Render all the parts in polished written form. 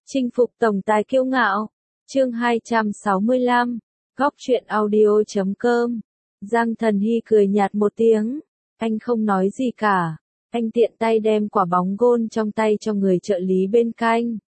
Chinh phục tổng tài kiêu ngạo. Chương 265. Góc truyện audio.com. Giang Thần Hy cười nhạt một tiếng. Anh không nói gì cả. Anh tiện tay đem quả bóng gôn trong tay cho người trợ lý bên cạnh.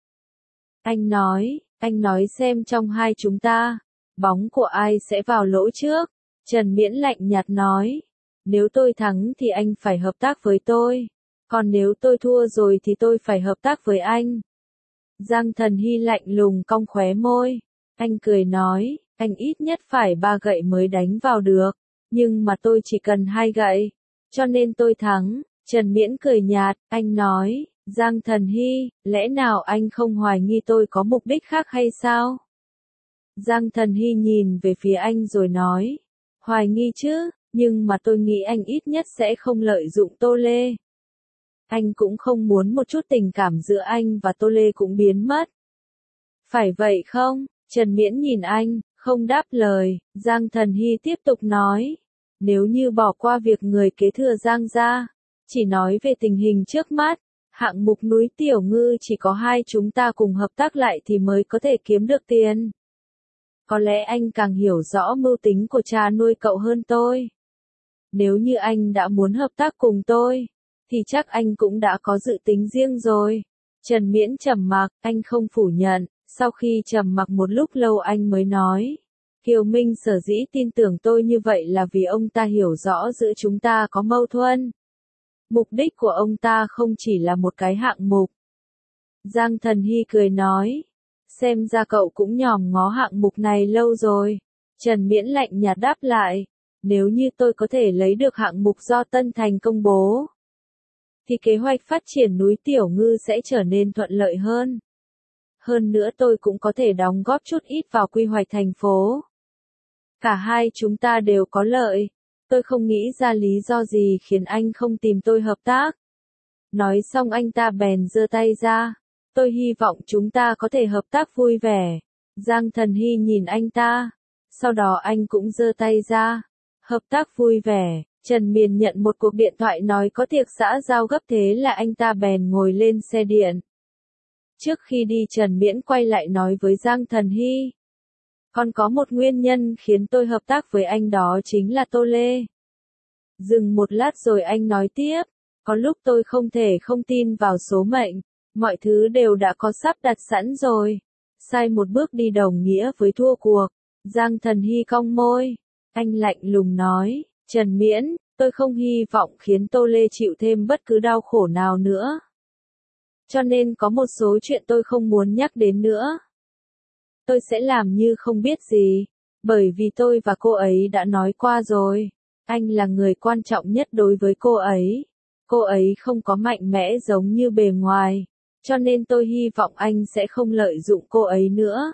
Anh nói xem trong hai chúng ta, bóng của ai sẽ vào lỗ trước. Trần Miễn lạnh nhạt nói. Nếu tôi thắng thì anh phải hợp tác với tôi. Còn nếu tôi thua rồi thì tôi phải hợp tác với anh. Giang Thần Hy lạnh lùng cong khóe môi. Anh cười nói, anh ít nhất phải 3 gậy mới đánh vào được. Nhưng mà tôi chỉ cần 2 gậy. Cho nên tôi thắng. Trần Miễn cười nhạt, anh nói, Giang Thần Hy, lẽ nào anh không hoài nghi tôi có mục đích khác hay sao? Giang Thần Hy nhìn về phía anh rồi nói, hoài nghi chứ, nhưng mà tôi nghĩ anh ít nhất sẽ không lợi dụng Tô Lê. Anh cũng không muốn một chút tình cảm giữa anh và Tô Lê cũng biến mất. Phải vậy không? Trần Miễn nhìn anh, không đáp lời. Giang Thần Hy tiếp tục nói, nếu như bỏ qua việc người kế thừa Giang gia, chỉ nói về tình hình trước mắt, hạng mục núi Tiểu Ngư chỉ có hai chúng ta cùng hợp tác lại thì mới có thể kiếm được tiền. Có lẽ anh càng hiểu rõ mưu tính của cha nuôi cậu hơn tôi. Nếu như anh đã muốn hợp tác cùng tôi, thì chắc anh cũng đã có dự tính riêng rồi. Trần Miễn trầm mặc, anh không phủ nhận. Sau khi trầm mặc một lúc lâu anh mới nói, Kiều Minh sở dĩ tin tưởng tôi như vậy là vì ông ta hiểu rõ giữa chúng ta có mâu thuẫn. Mục đích của ông ta không chỉ là một cái hạng mục. Giang Thần Hy cười nói, xem ra cậu cũng nhòm ngó hạng mục này lâu rồi. Trần Miễn lạnh nhạt đáp lại, nếu như tôi có thể lấy được hạng mục do Tân Thành công bố, thì kế hoạch phát triển núi Tiểu Ngư sẽ trở nên thuận lợi hơn. Hơn nữa tôi cũng có thể đóng góp chút ít vào quy hoạch thành phố. Cả hai chúng ta đều có lợi. Tôi không nghĩ ra lý do gì khiến anh không tìm tôi hợp tác. Nói xong anh ta bèn giơ tay ra. Tôi hy vọng chúng ta có thể hợp tác vui vẻ. Giang Thần Hy nhìn anh ta. Sau đó anh cũng giơ tay ra. Hợp tác vui vẻ. Trần Miền nhận một cuộc điện thoại nói có tiệc xã giao gấp, thế là anh ta bèn ngồi lên xe điện. Trước khi đi Trần Miễn quay lại nói với Giang Thần Hy. Còn có một nguyên nhân khiến tôi hợp tác với anh, đó chính là Tô Lê. Dừng một lát rồi anh nói tiếp. Có lúc tôi không thể không tin vào số mệnh. Mọi thứ đều đã có sắp đặt sẵn rồi. Sai một bước đi đồng nghĩa với thua cuộc. Giang Thần Hy cong môi. Anh lạnh lùng nói. Trần Miễn, tôi không hy vọng khiến Tô Lê chịu thêm bất cứ đau khổ nào nữa. Cho nên có một số chuyện tôi không muốn nhắc đến nữa. Tôi sẽ làm như không biết gì, bởi vì tôi và cô ấy đã nói qua rồi. Anh là người quan trọng nhất đối với cô ấy. Cô ấy không có mạnh mẽ giống như bề ngoài, cho nên tôi hy vọng anh sẽ không lợi dụng cô ấy nữa.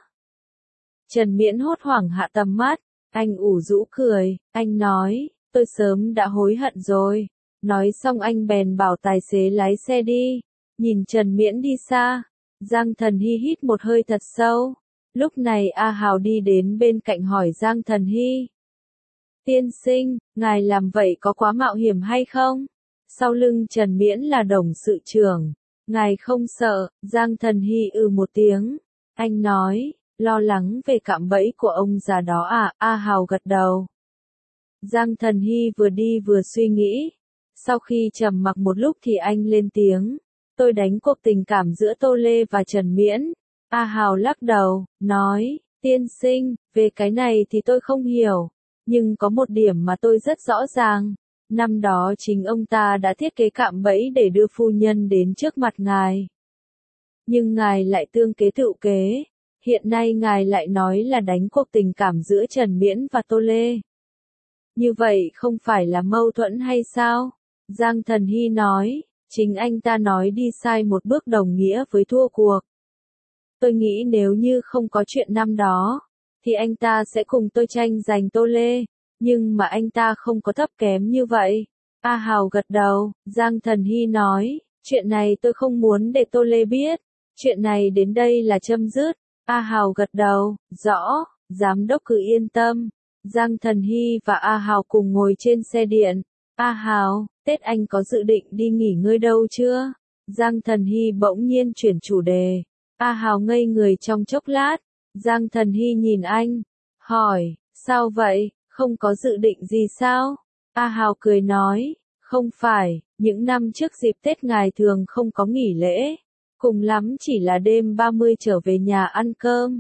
Trần Miễn hốt hoảng hạ tầm mắt, anh ủ rũ cười, anh nói, tôi sớm đã hối hận rồi. Nói xong anh bèn bảo tài xế lái xe đi. Nhìn Trần Miễn đi xa, Giang Thần Hy hít một hơi thật sâu. Lúc này A Hào đi đến bên cạnh hỏi Giang Thần Hy. Tiên sinh, ngài làm vậy có quá mạo hiểm hay không? Sau lưng Trần Miễn là đồng sự trưởng. Ngài không sợ? Giang Thần Hy một tiếng. Anh nói, lo lắng về cạm bẫy của ông già đó à? A Hào gật đầu. Giang Thần Hy vừa đi vừa suy nghĩ. Sau khi trầm mặc một lúc thì anh lên tiếng. Tôi đánh cuộc tình cảm giữa Tô Lê và Trần Miễn. A Hào lắc đầu, nói, tiên sinh, về cái này thì tôi không hiểu. Nhưng có một điểm mà tôi rất rõ ràng. Năm đó chính ông ta đã thiết kế cạm bẫy để đưa phu nhân đến trước mặt ngài. Nhưng ngài lại tương kế tựu kế. Hiện nay ngài lại nói là đánh cuộc tình cảm giữa Trần Miễn và Tô Lê. Như vậy không phải là mâu thuẫn hay sao? Giang Thần Hy nói. Chính anh ta nói đi sai một bước đồng nghĩa với thua cuộc. Tôi nghĩ nếu như không có chuyện năm đó, thì anh ta sẽ cùng tôi tranh giành Tô Lê. Nhưng mà anh ta không có thấp kém như vậy. A Hào gật đầu, Giang Thần Hy nói, chuyện này tôi không muốn để Tô Lê biết. Chuyện này đến đây là chấm dứt. A Hào gật đầu, rõ, giám đốc cứ yên tâm. Giang Thần Hy và A Hào cùng ngồi trên xe điện. A Hào, Tết anh có dự định đi nghỉ ngơi đâu chưa? Giang Thần Hy bỗng nhiên chuyển chủ đề. A Hào ngây người trong chốc lát, Giang Thần Hy nhìn anh, hỏi, sao vậy, không có dự định gì sao? A Hào cười nói, không phải, những năm trước dịp Tết ngài thường không có nghỉ lễ, cùng lắm chỉ là đêm 30 trở về nhà ăn cơm.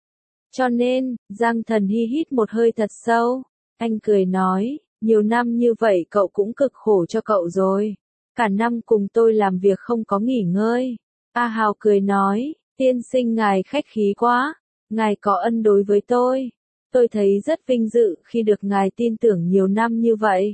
Cho nên, Giang Thần Hy hít một hơi thật sâu, anh cười nói, nhiều năm như vậy cậu cũng cực khổ cho cậu rồi, cả năm cùng tôi làm việc không có nghỉ ngơi. A Hào cười nói, tiên sinh ngài khách khí quá, ngài có ân đối với tôi thấy rất vinh dự khi được ngài tin tưởng nhiều năm như vậy.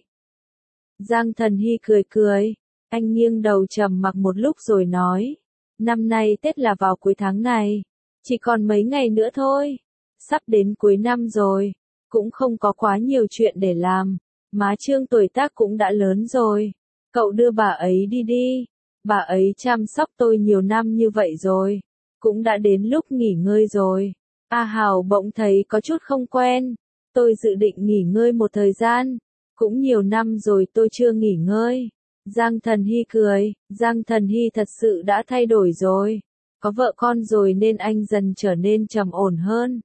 Giang Thần Hy cười cười, anh nghiêng đầu trầm mặc một lúc rồi nói, năm nay Tết là vào cuối tháng này, chỉ còn mấy ngày nữa thôi, sắp đến cuối năm rồi, cũng không có quá nhiều chuyện để làm, má Trương tuổi tác cũng đã lớn rồi, cậu đưa bà ấy đi đi, bà ấy chăm sóc tôi nhiều năm như vậy rồi, cũng đã đến lúc nghỉ ngơi rồi. A Hào bỗng thấy có chút không quen, tôi dự định nghỉ ngơi một thời gian, cũng nhiều năm rồi tôi chưa nghỉ ngơi. Giang Thần Hy cười, Giang Thần Hy thật sự đã thay đổi rồi, có vợ con rồi nên anh dần trở nên trầm ổn hơn.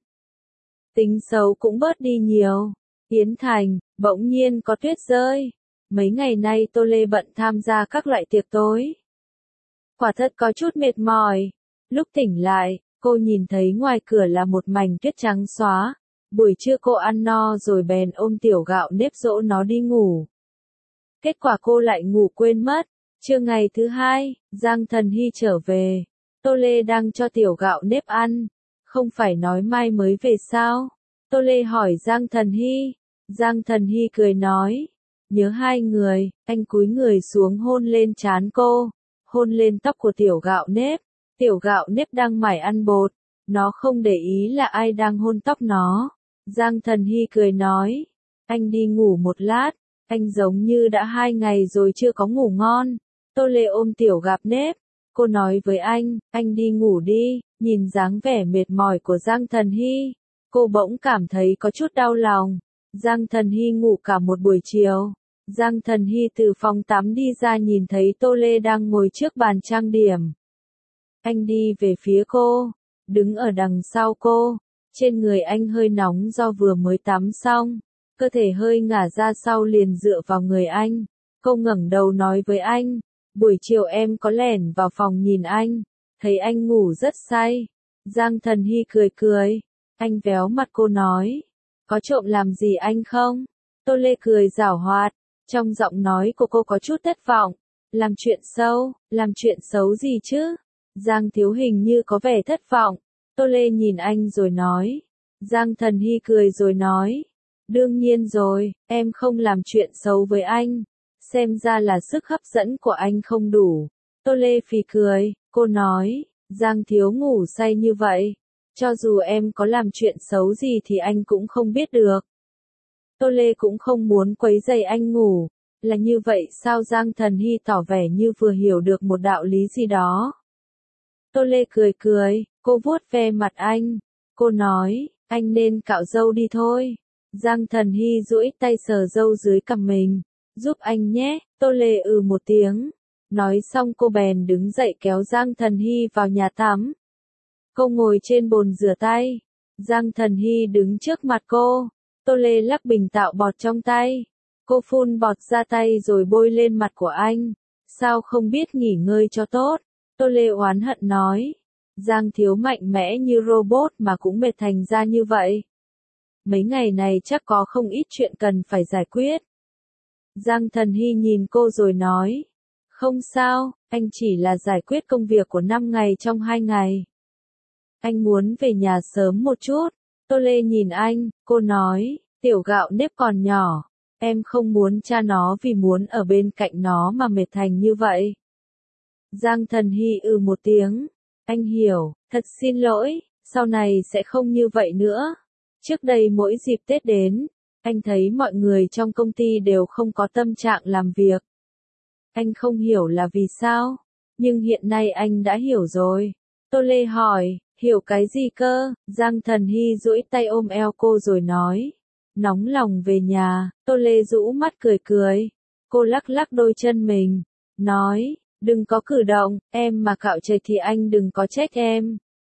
Tính xấu cũng bớt đi nhiều. Yến Thành, bỗng nhiên có tuyết rơi. Mấy ngày nay Tô Lê bận tham gia các loại tiệc tối. Quả thật có chút mệt mỏi. Lúc tỉnh lại, cô nhìn thấy ngoài cửa là một mảnh tuyết trắng xóa. Buổi trưa cô ăn no rồi bèn ôm tiểu gạo nếp dỗ nó đi ngủ. Kết quả cô lại ngủ quên mất. Trưa ngày thứ hai, Giang Thần Hy trở về. Tô Lê đang cho tiểu gạo nếp ăn. Không phải nói mai mới về sao? Tô Lê hỏi Giang Thần Hy. Giang Thần Hy cười nói. Nhớ hai người, anh cúi người xuống hôn lên trán cô. Hôn lên tóc của tiểu gạo nếp. Tiểu gạo nếp đang mải ăn bột. Nó không để ý là ai đang hôn tóc nó. Giang Thần Hy cười nói. Anh đi ngủ một lát. Anh giống như đã 2 ngày rồi chưa có ngủ ngon. Tô Lê ôm tiểu gạo nếp. Cô nói với anh đi ngủ đi. Nhìn dáng vẻ mệt mỏi của Giang Thần Hy, cô bỗng cảm thấy có chút đau lòng. Giang Thần Hy ngủ cả một buổi chiều. Giang Thần Hy từ phòng tắm đi ra nhìn thấy Tô Lê đang ngồi trước bàn trang điểm. Anh đi về phía cô, đứng ở đằng sau cô. Trên người anh hơi nóng do vừa mới tắm xong, cơ thể hơi ngả ra sau liền dựa vào người anh. Cô ngẩng đầu nói với anh, buổi chiều em có lẻn vào phòng nhìn anh, thấy anh ngủ rất say. Giang Thần Hy cười cười, anh véo mặt cô nói, có trộm làm gì anh không? Tô Lê cười giảo hoạt, trong giọng nói của cô có chút thất vọng. Làm chuyện xấu gì chứ? Giang Thiếu hình như có vẻ thất vọng. Tô Lê nhìn anh rồi nói. Giang Thần Hy cười rồi nói. Đương nhiên rồi, em không làm chuyện xấu với anh. Xem ra là sức hấp dẫn của anh không đủ. Tô Lê phì cười, cô nói. Giang Thiếu ngủ say như vậy. Cho dù em có làm chuyện xấu gì thì anh cũng không biết được. Tô Lê cũng không muốn quấy rầy anh ngủ. Là như vậy sao? Giang Thần Hy tỏ vẻ như vừa hiểu được một đạo lý gì đó. Tô Lê cười cười, cô vuốt ve mặt anh. Cô nói, anh nên cạo râu đi thôi. Giang Thần Hy duỗi tay sờ râu dưới cằm mình. Giúp anh nhé. Tô Lê một tiếng. Nói xong cô bèn đứng dậy kéo Giang Thần Hy vào nhà tắm. Cô ngồi trên bồn rửa tay. Giang Thần Hy đứng trước mặt cô. Tô Lê lắc bình tạo bọt trong tay. Cô phun bọt ra tay rồi bôi lên mặt của anh. Sao không biết nghỉ ngơi cho tốt? Tô Lê oán hận nói. Giang Thiếu mạnh mẽ như robot mà cũng mệt thành ra như vậy. Mấy ngày này chắc có không ít chuyện cần phải giải quyết. Giang Thần Hy nhìn cô rồi nói. Không sao, anh chỉ là giải quyết công việc của 5 ngày trong 2 ngày. Anh muốn về nhà sớm một chút. Tô Lê nhìn anh, cô nói, tiểu gạo nếp còn nhỏ. Em không muốn cha nó vì muốn ở bên cạnh nó mà mệt thành như vậy. Giang Thần Hy một tiếng. Anh hiểu, thật xin lỗi, sau này sẽ không như vậy nữa. Trước đây mỗi dịp Tết đến, anh thấy mọi người trong công ty đều không có tâm trạng làm việc. Anh không hiểu là vì sao, nhưng hiện nay anh đã hiểu rồi. Tô Lê hỏi, hiểu cái gì cơ? Giang Thần Hy duỗi tay ôm eo cô rồi nói. Nóng lòng về nhà. Tô Lê rũ mắt cười cười. Cô lắc lắc đôi chân mình. Nói, đừng có cử động, em mà cạo chảy thì anh đừng có trách em.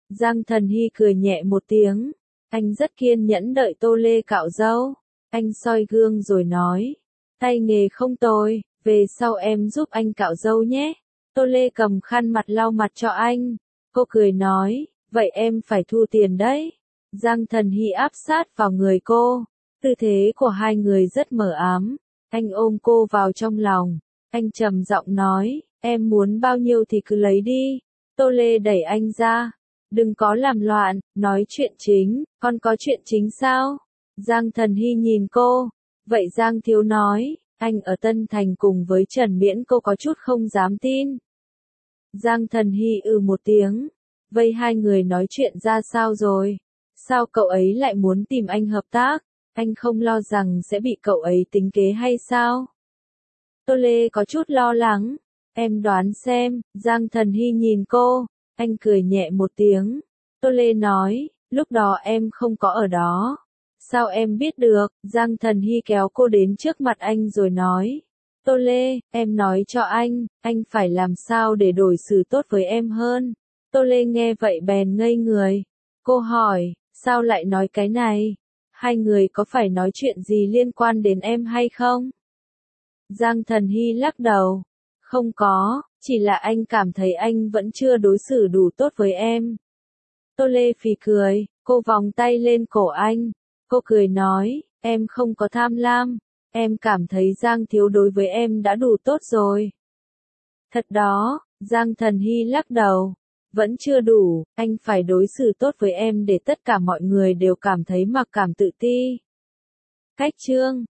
Giang Thần Hy cười nhẹ một tiếng. Anh rất kiên nhẫn đợi Tô Lê cạo râu. Anh soi gương rồi nói. Tay nghề không tồi, về sau em giúp anh cạo râu nhé. Tô Lê cầm khăn mặt lau mặt cho anh. Cô cười nói, vậy em phải thu tiền đấy. Giang Thần Hy áp sát vào người cô. Tư thế của hai người rất mờ ám. Anh ôm cô vào trong lòng. Anh trầm giọng nói, em muốn bao nhiêu thì cứ lấy đi. Tô Lê đẩy anh ra. Đừng có làm loạn, nói chuyện chính, con có chuyện chính sao? Giang Thần Hy nhìn cô. Vậy Giang Thiếu nói, anh ở Tân Thành cùng với Trần Miễn, cô có chút không dám tin. Giang Thần Hy một tiếng. Vậy hai người nói chuyện ra sao rồi? Sao cậu ấy lại muốn tìm anh hợp tác? Anh không lo rằng sẽ bị cậu ấy tính kế hay sao? Tô Lê có chút lo lắng. Em đoán xem. Giang Thần Hy nhìn cô. Anh cười nhẹ một tiếng. Tô Lê nói, lúc đó em không có ở đó. Sao em biết được? Giang Thần Hy kéo cô đến trước mặt anh rồi nói. Tô Lê, em nói cho anh phải làm sao để đối xử tốt với em hơn. Tô Lê nghe vậy bèn ngây người. Cô hỏi, sao lại nói cái này? Hai người có phải nói chuyện gì liên quan đến em hay không? Giang Thần Hy lắc đầu. Không có, chỉ là anh cảm thấy anh vẫn chưa đối xử đủ tốt với em. Tô Lê phì cười, cô vòng tay lên cổ anh. Cô cười nói, em không có tham lam. Em cảm thấy Giang Thiếu đối với em đã đủ tốt rồi. Thật đó, Giang Thần Hy lắc đầu. Vẫn chưa đủ, anh phải đối xử tốt với em để tất cả mọi người đều cảm thấy mặc cảm tự ti. Cách chương